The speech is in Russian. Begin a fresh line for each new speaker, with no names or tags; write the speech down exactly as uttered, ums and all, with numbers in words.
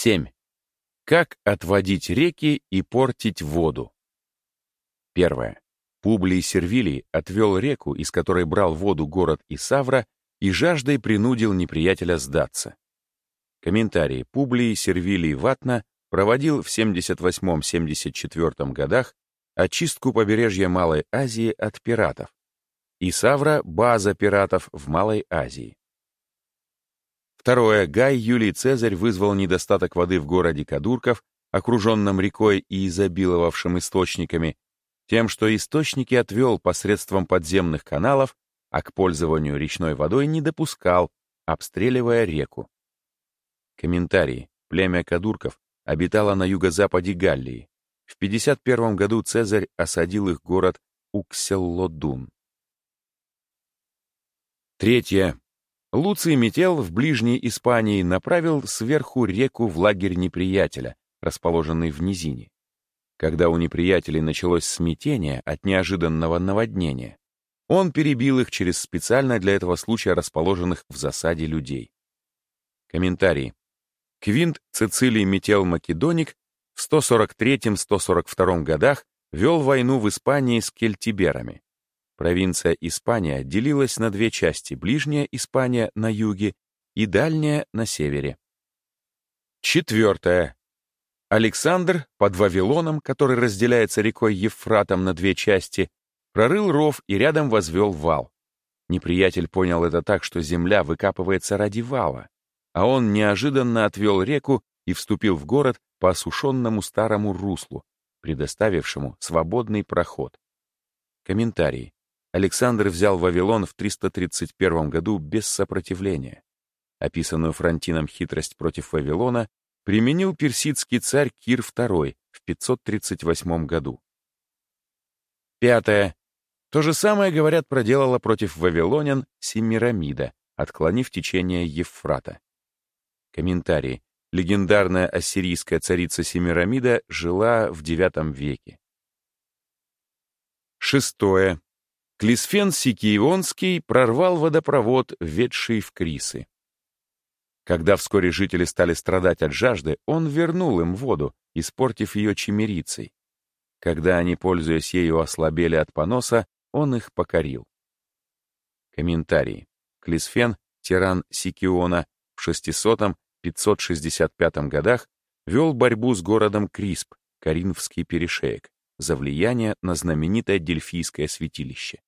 семь. Как отводить реки и портить воду? Первое. Публий Сервилий отвел реку, из которой брал воду город Исавра, и жаждой принудил неприятеля сдаться. Комментарий. Публий Сервилий Ватна проводил в семьдесят восьмом — семьдесят четвёртом годах очистку побережья Малой Азии от пиратов. Исавра — база пиратов в Малой Азии. Второе. Гай Юлий Цезарь вызвал недостаток воды в городе Кадурков, окруженном рекой и изобиловавшим источниками, тем, что источники отвел посредством подземных каналов, а к пользованию речной водой не допускал, обстреливая реку. Комментарий. Племя Кадурков обитало на юго-западе Галлии. В пятьдесят первом году Цезарь осадил их город Укселлодун. Третье. Луций Метел в ближней Испании направил сверху реку в лагерь неприятеля, расположенный в низине. Когда у неприятелей началось смятение от неожиданного наводнения, он перебил их через специально для этого случая расположенных в засаде людей. Комментарий. Квинт Цицилий Метел Македоник в сто сорок третьем — сто сорок втором годах вел войну в Испании с кельтиберами. Провинция Испания делилась на две части: Ближняя Испания на юге и Дальняя на севере. Четвертое. Александр под Вавилоном, который разделяется рекой Евфратом на две части, прорыл ров и рядом возвел вал. Неприятель понял это так, что земля выкапывается ради вала, а он неожиданно отвел реку и вступил в город по осушенному старому руслу, предоставившему свободный проход. Комментарий. Александр взял Вавилон в триста тридцать первом году без сопротивления. Описанную Фронтином хитрость против Вавилона применил персидский царь Кир второй в пятьсот тридцать восьмом году. Пятое. То же самое, говорят, проделала против вавилонян Семирамида, отклонив течение Евфрата. Комментарий. Легендарная ассирийская царица Семирамида жила в девятом веке. Шестое. Клисфен Сикионский прорвал водопровод, ведший в Крисы. Когда вскоре жители стали страдать от жажды, он вернул им воду, испортив ее чимерицей. Когда они, пользуясь ею, ослабели от поноса, он их покорил. Комментарий. Клисфен, тиран Сикиона, в шестисотом — пятьсот шестьдесят пятом годах вел борьбу с городом Крисп, Коринфский перешеек, за влияние на знаменитое Дельфийское святилище.